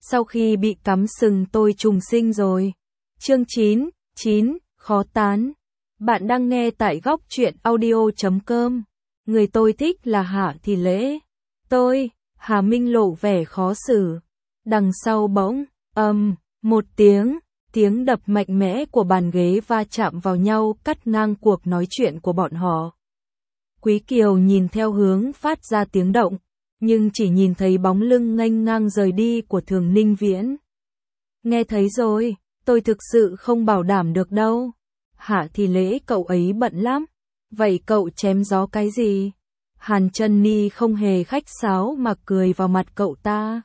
sau khi bị cắm sừng tôi trùng sinh rồi. Chương 9, khó tán. Bạn đang nghe tại góc truyện audio.com. Người tôi thích là Hạ Thì Lễ. Hà Minh lộ vẻ khó xử. Đằng sau bỗng, một tiếng đập mạnh mẽ của bàn ghế va chạm vào nhau cắt ngang cuộc nói chuyện của bọn họ. Quý Kiều nhìn theo hướng phát ra tiếng động, nhưng chỉ nhìn thấy bóng lưng nghênh ngang rời đi của Thường Ninh Viễn. Nghe thấy rồi, tôi thực sự không bảo đảm được đâu. Hạ Thì Lễ cậu ấy bận lắm. Vậy cậu chém gió cái gì? Hàn Chân Ni không hề khách sáo mà cười vào mặt cậu ta.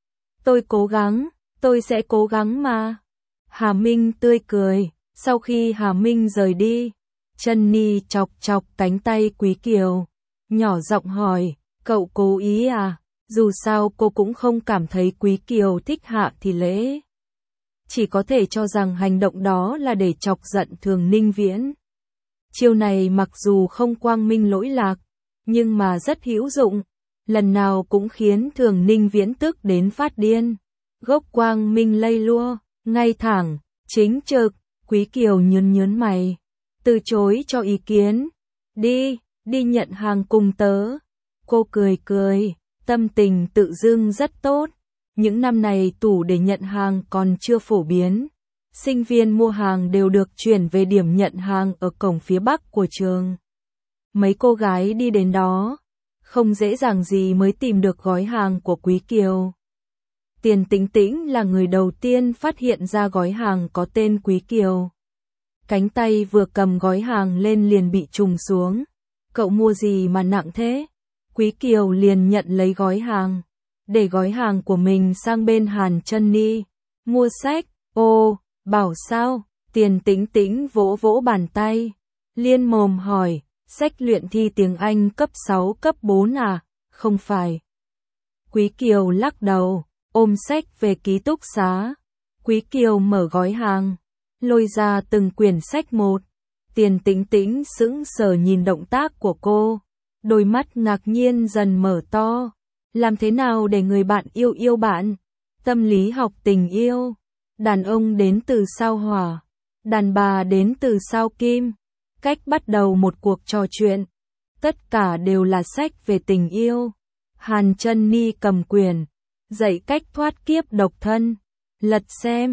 Tôi sẽ cố gắng mà. Hà Minh tươi cười. Sau khi Hà Minh rời đi, Chân Ni chọc chọc cánh tay Quý Kiều, nhỏ giọng hỏi, cậu cố ý à? Dù sao cô cũng không cảm thấy Quý Kiều thích Hạ Thì Lễ. Chỉ có thể cho rằng hành động đó là để chọc giận Thường Ninh Viễn. Chiêu này mặc dù không quang minh lỗi lạc, nhưng mà rất hữu dụng, lần nào cũng khiến Thường Ninh Viễn tức đến phát điên. Gốc quang minh lây lua, ngay thẳng, chính trực. Quý Kiều nhớn mày, từ chối cho ý kiến. Đi nhận hàng cùng tớ. Cô cười, tâm tình tự dưng rất tốt. Những năm này tủ để nhận hàng còn chưa phổ biến. Sinh viên mua hàng đều được chuyển về điểm nhận hàng ở cổng phía bắc của trường. Mấy cô gái đi đến đó, không dễ dàng gì mới tìm được gói hàng của Quý Kiều. Tiền Tĩnh Tĩnh là người đầu tiên phát hiện ra gói hàng có tên Quý Kiều. Cánh tay vừa cầm gói hàng lên liền bị trùng xuống. Cậu mua gì mà nặng thế? Quý Kiều liền nhận lấy gói hàng, để gói hàng của mình sang bên Hàn Chân Ni. Mua sách? Ồ, bảo sao? Tiền Tĩnh Tĩnh vỗ vỗ bàn tay, liên mồm hỏi, sách luyện thi tiếng Anh cấp 6 cấp 4 à? Không phải. Quý Kiều lắc đầu, ôm sách về ký túc xá. Quý Kiều mở gói hàng, lôi ra từng quyển sách một. Tiền Tĩnh Tĩnh sững sờ nhìn động tác của cô, đôi mắt ngạc nhiên dần mở to. Làm thế nào để người bạn yêu bạn? Tâm lý học tình yêu. Đàn ông đến từ sao Hỏa, đàn bà đến từ sao Kim. Cách bắt đầu một cuộc trò chuyện. Tất cả đều là sách về tình yêu. Hàn Chân Ni cầm quyển, dạy cách thoát kiếp độc thân. Lật xem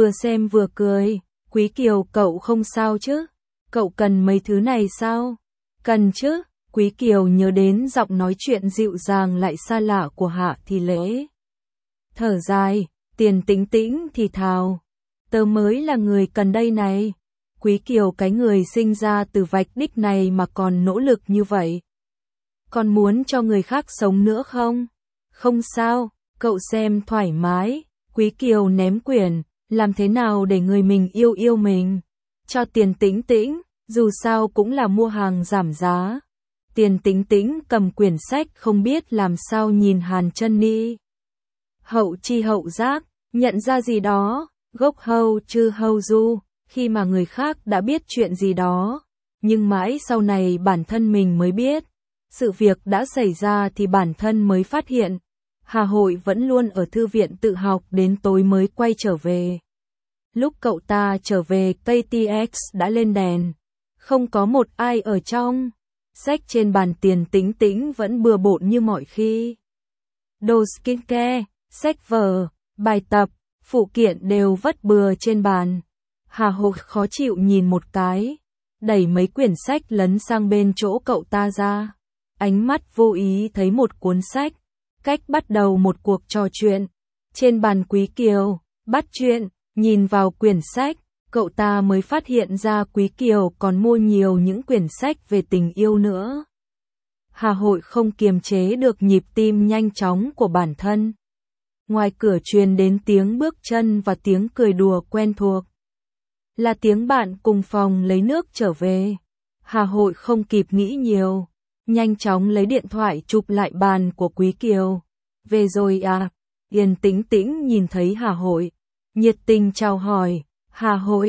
vừa cười. Quý Kiều cậu không sao chứ? Cậu cần mấy thứ này sao? Cần chứ. Quý Kiều nhớ đến giọng nói chuyện dịu dàng lại xa lạ của Hạ Thì Lễ. Thở dài, Tiền Tĩnh Tĩnh thì thào. Tớ mới là người cần đây này. Quý Kiều cái người sinh ra từ vạch đích này mà còn nỗ lực như vậy. Còn muốn cho người khác sống nữa không? Không sao, cậu xem thoải mái. Quý Kiều ném quyển, làm thế nào để người mình yêu mình? Cho Tiền Tĩnh Tĩnh, dù sao cũng là mua hàng giảm giá. Tiền Tĩnh Tĩnh cầm quyển sách không biết làm sao nhìn Hàn Chân Ni. Hậu chi hậu giác, nhận ra gì đó, gốc hâu chư hâu du, khi mà người khác đã biết chuyện gì đó, nhưng mãi sau này bản thân mình mới biết. Sự việc đã xảy ra thì bản thân mới phát hiện. Hà Hội vẫn luôn ở thư viện tự học đến tối mới quay trở về. Lúc cậu ta trở về, KTX đã lên đèn, không có một ai ở trong. Sách trên bàn Tiền Tĩnh Tĩnh vẫn bừa bộn như mọi khi. Đồ skincare, sách vở, bài tập, phụ kiện đều vất bừa trên bàn. Hà Hội khó chịu nhìn một cái, đẩy mấy quyển sách lấn sang bên chỗ cậu ta ra. Ánh mắt vô ý thấy một cuốn sách, cách bắt đầu một cuộc trò chuyện. Trên bàn Quý Kiều, bắt chuyện, nhìn vào quyển sách, cậu ta mới phát hiện ra Quý Kiều còn mua nhiều những quyển sách về tình yêu nữa. Hà Hội không kiềm chế được nhịp tim nhanh chóng của bản thân. Ngoài cửa truyền đến tiếng bước chân và tiếng cười đùa quen thuộc. Là tiếng bạn cùng phòng lấy nước trở về. Hà Hội không kịp nghĩ nhiều, nhanh chóng lấy điện thoại chụp lại bàn của Quý Kiều. Về rồi à? Tiền Tĩnh Tĩnh nhìn thấy Hà Hội, nhiệt tình chào hỏi. Hà Hội,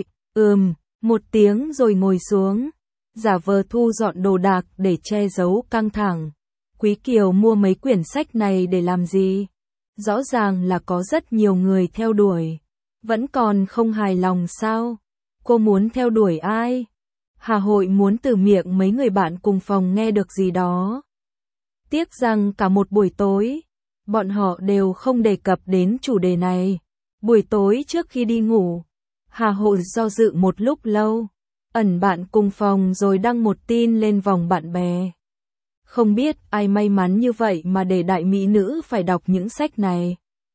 một tiếng rồi ngồi xuống, giả vờ thu dọn đồ đạc để che giấu căng thẳng. Quý Kiều mua mấy quyển sách này để làm gì? rõ ràng là có rất nhiều người theo đuổi. Vẫn còn không hài lòng sao? Cô muốn theo đuổi ai? Hà Hội muốn từ miệng mấy người bạn cùng phòng nghe được gì đó. Tiếc rằng cả một buổi tối, bọn họ đều không đề cập đến chủ đề này. Buổi tối trước khi đi ngủ, Hà Hội do dự một lúc lâu, ẩn bạn cùng phòng rồi đăng một tin lên vòng bạn bè. Không biết ai may mắn như vậy mà để đại mỹ nữ phải đọc những sách này.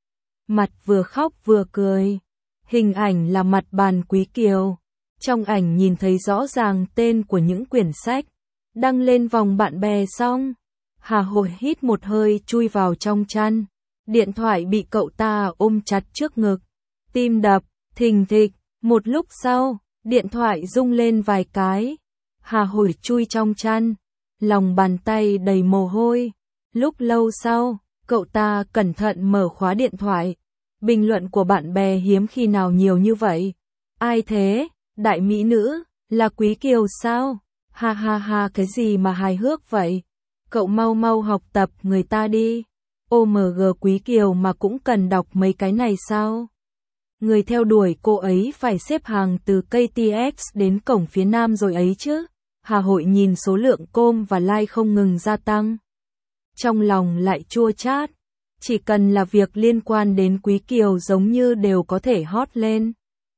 Mặt vừa khóc vừa cười. Hình ảnh là mặt bàn Quý Kiều. Trong ảnh nhìn thấy rõ ràng tên của những quyển sách. Đăng lên vòng bạn bè xong, Hà Hội hít một hơi chui vào trong chăn. Điện thoại bị cậu ta ôm chặt trước ngực. Tim đập, thình thịch. Một lúc sau, điện thoại rung lên vài cái. Hà Hội chui trong chăn. Lòng bàn tay đầy mồ hôi. Lúc lâu sau, cậu ta cẩn thận mở khóa điện thoại. Bình luận của bạn bè hiếm khi nào nhiều như vậy. Ai thế? Đại mỹ nữ, là Quý Kiều sao? Ha ha ha, cái gì mà hài hước vậy? Cậu mau mau học tập người ta đi. OMG, Quý Kiều mà cũng cần đọc mấy cái này sao? Người theo đuổi cô ấy phải xếp hàng từ KTX đến cổng phía nam rồi ấy chứ. Hà Hội nhìn số lượng com và like không ngừng gia tăng. Trong lòng lại chua chát. Chỉ cần là việc liên quan đến Quý Kiều giống như đều có thể hot lên.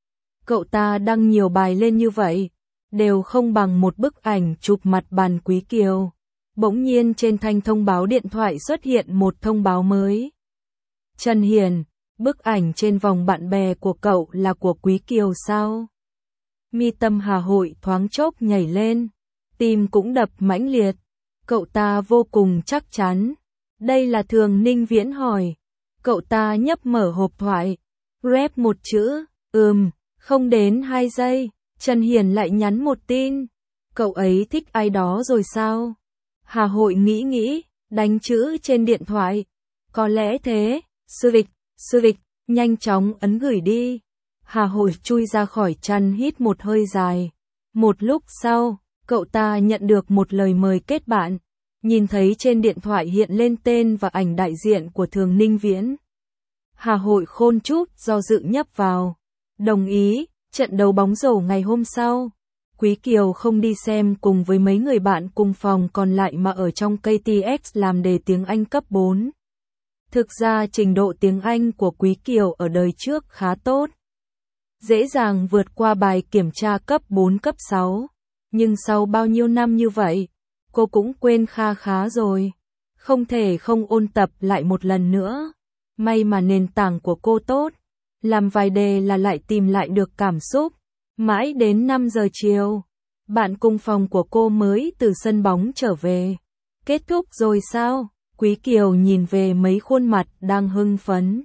Cậu ta đăng nhiều bài lên như vậy, đều không bằng một bức ảnh chụp mặt bàn Quý Kiều. Bỗng nhiên trên thanh thông báo điện thoại xuất hiện một thông báo mới. Trần Hiền, bức ảnh trên vòng bạn bè của cậu là của Quý Kiều sao? Mi tâm Hà Hội thoáng chốc nhảy lên, tim cũng đập mãnh liệt. Cậu ta vô cùng chắc chắn. Đây là Thường Ninh Viễn hỏi. Cậu ta nhấp mở hộp thoại, rep một chữ, không đến 2 giây, Trần Hiền lại nhắn một tin. Cậu ấy thích ai đó rồi sao? Hà Hội nghĩ, đánh chữ trên điện thoại. Có lẽ thế, sư vịch, nhanh chóng ấn gửi đi. Hà Hội chui ra khỏi chăn hít một hơi dài. Một lúc sau, cậu ta nhận được một lời mời kết bạn. Nhìn thấy trên điện thoại hiện lên tên và ảnh đại diện của Thường Ninh Viễn. Hà Hội khôn chút do dự nhấp vào. Đồng ý, trận đấu bóng rổ ngày hôm sau. Quý Kiều không đi xem cùng với mấy người bạn cùng phòng còn lại mà ở trong KTX làm đề tiếng Anh cấp 4. Thực ra trình độ tiếng Anh của Quý Kiều ở đời trước khá tốt. Dễ dàng vượt qua bài kiểm tra cấp 4 cấp 6. Nhưng sau bao nhiêu năm như vậy, cô cũng quên kha khá rồi. Không thể không ôn tập lại một lần nữa. May mà nền tảng của cô tốt. Làm vài đề là lại tìm lại được cảm xúc. Mãi đến 5 giờ chiều, bạn cùng phòng của cô mới từ sân bóng trở về. Kết thúc rồi sao? Quý Kiều nhìn về mấy khuôn mặt đang hưng phấn.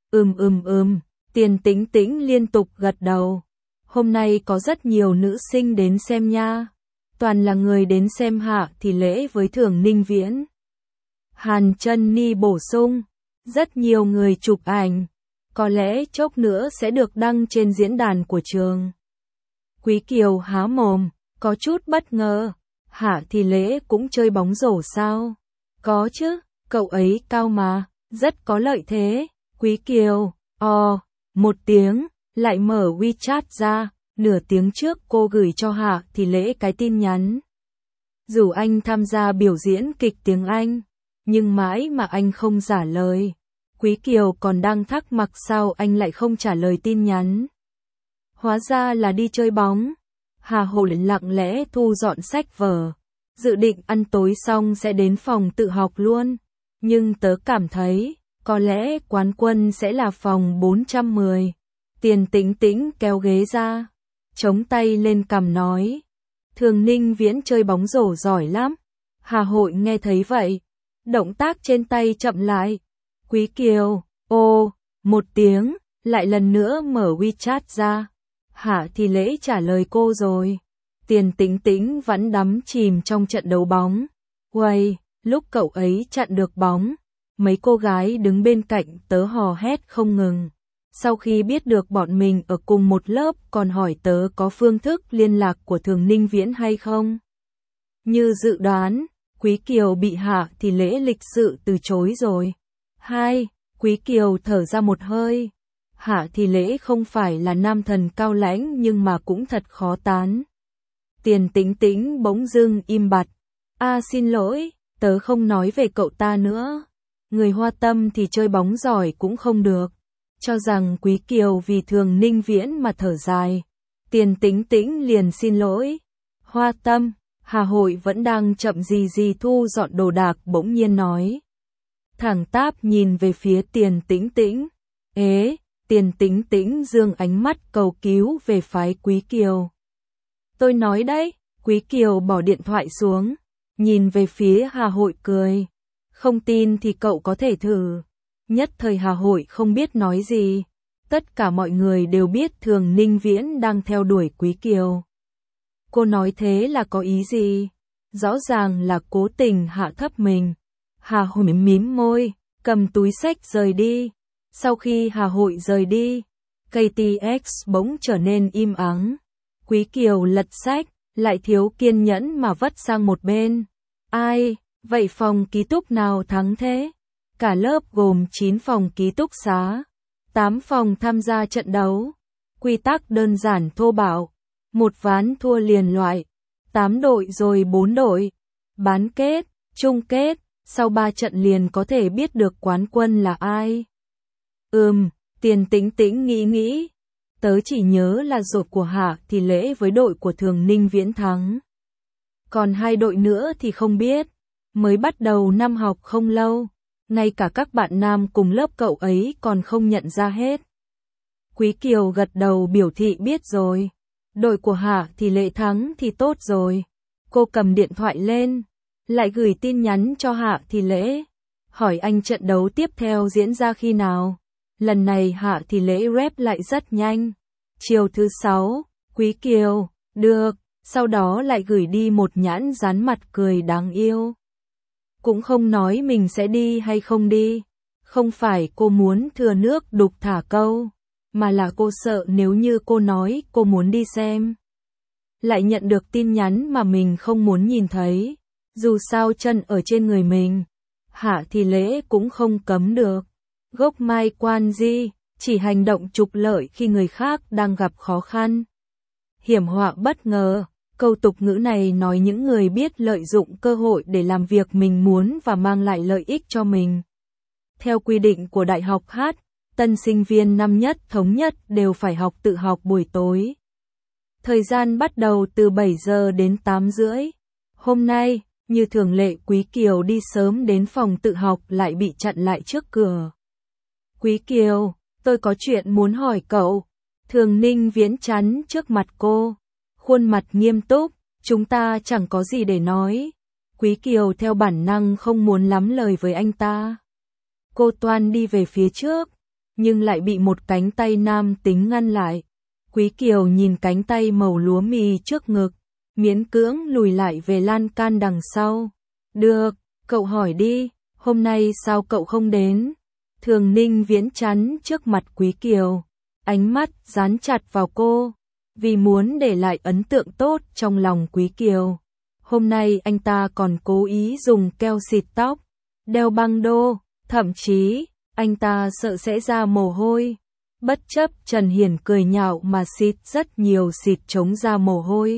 Tiền Tĩnh Tĩnh liên tục gật đầu. Hôm nay có rất nhiều nữ sinh đến xem nha. Toàn là người đến xem Hạ thì lễ với Thường Ninh Viễn. Hàn Chân Ni bổ sung. Rất nhiều người chụp ảnh. Có lẽ chốc nữa sẽ được đăng trên diễn đàn của trường. Quý Kiều há mồm, có chút bất ngờ. Hạ thì lễ cũng chơi bóng rổ sao? Có chứ, cậu ấy cao mà, rất có lợi thế. Quý Kiều, một tiếng, lại mở WeChat ra. Nửa tiếng trước cô gửi cho Hạ thì lễ cái tin nhắn. Dù anh tham gia biểu diễn kịch tiếng Anh, nhưng mãi mà anh không trả lời. Quý Kiều còn đang thắc mắc sao anh lại không trả lời tin nhắn. Hóa ra là đi chơi bóng. Hà Hội lặng lẽ thu dọn sách vở. Dự định ăn tối xong sẽ đến phòng tự học luôn. Nhưng tớ cảm thấy, có lẽ quán quân sẽ là phòng 410. Tiền Tĩnh Tĩnh kéo ghế ra, chống tay lên cằm nói. Thường Ninh Viễn chơi bóng rổ giỏi lắm. Hà Hội nghe thấy vậy. Động tác trên tay chậm lại. Quý Kiều, một tiếng, lại lần nữa mở WeChat ra. Hạ thì lễ trả lời cô rồi. Tiền Tĩnh Tĩnh vẫn đắm chìm trong trận đấu bóng. Lúc cậu ấy chặn được bóng, mấy cô gái đứng bên cạnh tớ hò hét không ngừng. Sau khi biết được bọn mình ở cùng một lớp còn hỏi tớ có phương thức liên lạc của Thường Ninh Viễn hay không. Như dự đoán, Quý Kiều bị Hạ thì lễ lịch sự từ chối rồi. Quý Kiều thở ra một hơi. Hạ Thì Lễ không phải là nam thần cao lãnh nhưng mà cũng thật khó tán. Tiền Tĩnh Tĩnh bỗng dưng im bặt. Xin lỗi, tớ không nói về cậu ta nữa. Người Hoa Tâm thì chơi bóng giỏi cũng không được. Cho rằng Quý Kiều vì Thường Ninh Viễn mà thở dài. Tiền Tĩnh Tĩnh liền xin lỗi. Hoa Tâm, Hà Hội vẫn đang chậm gì thu dọn đồ đạc bỗng nhiên nói. Thẳng tắp nhìn về phía Tiền Tĩnh Tĩnh. Tiền Tĩnh Tĩnh dương ánh mắt cầu cứu về phái Quý Kiều. Tôi nói đấy, Quý Kiều bỏ điện thoại xuống, nhìn về phía Hà Hội cười. Không tin thì cậu có thể thử. Nhất thời Hà Hội không biết nói gì. Tất cả mọi người đều biết Thường Ninh Viễn đang theo đuổi Quý Kiều. Cô nói thế là có ý gì? Rõ ràng là cố tình hạ thấp mình. Hà Hội mím môi, cầm túi xách rời đi. Sau khi Hà Hội rời đi, KTX bỗng trở nên im ắng. Quý Kiều lật sách, lại thiếu kiên nhẫn mà vất sang một bên. Ai, vậy phòng ký túc nào thắng thế? Cả lớp gồm 9 phòng ký túc xá, 8 phòng tham gia trận đấu. Quy tắc đơn giản thô bạo, một ván thua liền loại, 8 đội rồi 4 đội. Bán kết, chung kết, sau 3 trận liền có thể biết được quán quân là ai. Tiền Tĩnh Tĩnh nghĩ. Tớ chỉ nhớ là rột của Hạ Thì Lễ với đội của Thường Ninh Viễn thắng. Còn 2 đội nữa thì không biết. Mới bắt đầu năm học không lâu. Ngay cả các bạn nam cùng lớp cậu ấy còn không nhận ra hết. Quý Kiều gật đầu biểu thị biết rồi. Đội của Hạ Thì Lễ thắng thì tốt rồi. Cô cầm điện thoại lên, lại gửi tin nhắn cho Hạ Thì Lễ. Hỏi anh trận đấu tiếp theo diễn ra khi nào. Lần này Hạ Thì Lễ rep lại rất nhanh. Chiều thứ 6, Quý Kiều, được, sau đó lại gửi đi một nhãn dán mặt cười đáng yêu. Cũng không nói mình sẽ đi hay không đi. Không phải cô muốn thừa nước đục thả câu, mà là cô sợ nếu như cô nói cô muốn đi xem, lại nhận được tin nhắn mà mình không muốn nhìn thấy. Dù sao chân ở trên người mình, Hạ Thì Lễ cũng không cấm được. Gốc mai quan di, chỉ hành động trục lợi khi người khác đang gặp khó khăn. Hiểm họa bất ngờ, câu tục ngữ này nói những người biết lợi dụng cơ hội để làm việc mình muốn và mang lại lợi ích cho mình. Theo quy định của Đại học H, tân sinh viên năm nhất thống nhất đều phải học tự học buổi tối. Thời gian bắt đầu từ 7 giờ đến 8 rưỡi. Hôm nay, như thường lệ Quý Kiều đi sớm đến phòng tự học lại bị chặn lại trước cửa. Quý Kiều, tôi có chuyện muốn hỏi cậu. Thường Ninh Viễn chắn trước mặt cô. Khuôn mặt nghiêm túc, chúng ta chẳng có gì để nói. Quý Kiều theo bản năng không muốn lắm lời với anh ta. Cô toan đi về phía trước, nhưng lại bị một cánh tay nam tính ngăn lại. Quý Kiều nhìn cánh tay màu lúa mì trước ngực, miễn cưỡng lùi lại về lan can đằng sau. Được, cậu hỏi đi, hôm nay sao cậu không đến? Thường Ninh Viễn chắn trước mặt Quý Kiều, ánh mắt dán chặt vào cô, vì muốn để lại ấn tượng tốt trong lòng Quý Kiều. Hôm nay anh ta còn cố ý dùng keo xịt tóc, đeo băng đô, thậm chí, anh ta sợ sẽ ra mồ hôi. Bất chấp Trần Hiển cười nhạo mà xịt rất nhiều xịt chống ra mồ hôi.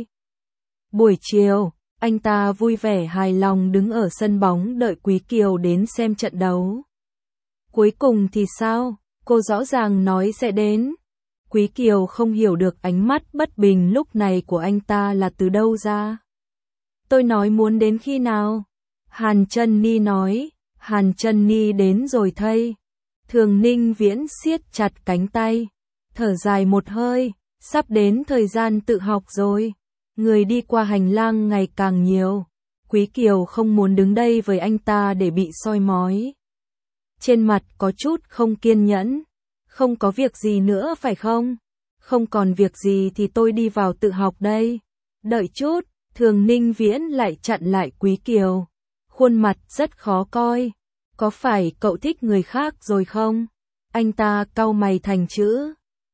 Buổi chiều, anh ta vui vẻ hài lòng đứng ở sân bóng đợi Quý Kiều đến xem trận đấu. Cuối cùng thì sao? Cô rõ ràng nói sẽ đến. Quý Kiều không hiểu được ánh mắt bất bình lúc này của anh ta là từ đâu ra. Tôi nói muốn đến khi nào? Hàn Chân Ni nói. Hàn Chân Ni đến rồi thây. Thường Ninh Viễn siết chặt cánh tay, thở dài một hơi, sắp đến thời gian tự học rồi. Người đi qua hành lang ngày càng nhiều. Quý Kiều không muốn đứng đây với anh ta để bị soi mói. Trên mặt có chút không kiên nhẫn. Không có việc gì nữa phải không? Không còn việc gì thì tôi đi vào tự học đây. Đợi chút, Thường Ninh Viễn lại chặn lại Quý Kiều. Khuôn mặt rất khó coi. Có phải cậu thích người khác rồi không? Anh ta cau mày thành chữ.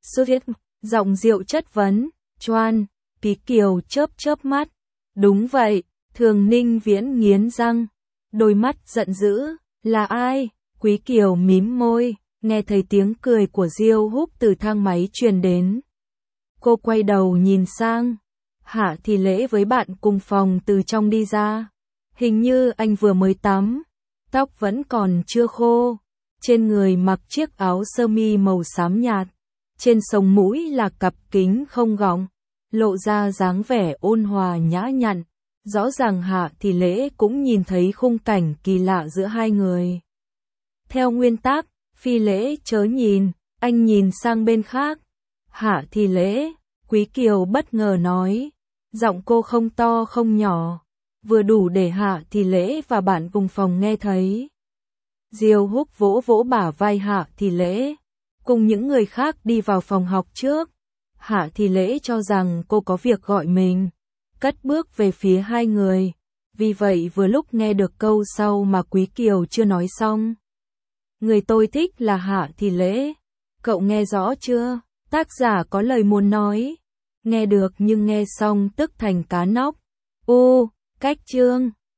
Giọng rượu chất vấn. Choan, Quý Kiều chớp mắt. Đúng vậy, Thường Ninh Viễn nghiến răng. Đôi mắt giận dữ. Là ai? Quý Kiều mím môi. nghe thấy tiếng cười của Diêu Húc từ thang máy truyền đến. Cô quay đầu nhìn sang, Hạ Thì Lễ với bạn cùng phòng từ trong đi ra. Hình như anh vừa mới tắm, tóc vẫn còn chưa khô, trên người mặc chiếc áo sơ mi màu xám nhạt, trên sống mũi là cặp kính không gọng, lộ ra dáng vẻ ôn hòa nhã nhặn. Rõ ràng Hạ Thì Lễ cũng nhìn thấy khung cảnh kỳ lạ giữa hai người. Theo nguyên tắc, phi lễ chớ nhìn, anh nhìn sang bên khác. Hạ Thì Lễ, Quý Kiều bất ngờ nói. Giọng cô không to không nhỏ, vừa đủ để Hạ Thì Lễ và bạn cùng phòng nghe thấy. Diêu Húc vỗ vỗ bả vai Hạ Thì Lễ, cùng những người khác đi vào phòng học trước. Hạ Thì Lễ cho rằng cô có việc gọi mình, cất bước về phía hai người. Vì vậy vừa lúc nghe được câu sau mà Quý Kiều chưa nói xong. Người tôi thích là Hạ Thì Lễ. Cậu nghe rõ chưa? Tác giả có lời muốn nói. Nghe được nhưng nghe xong tức thành cá nóc. Cách chương.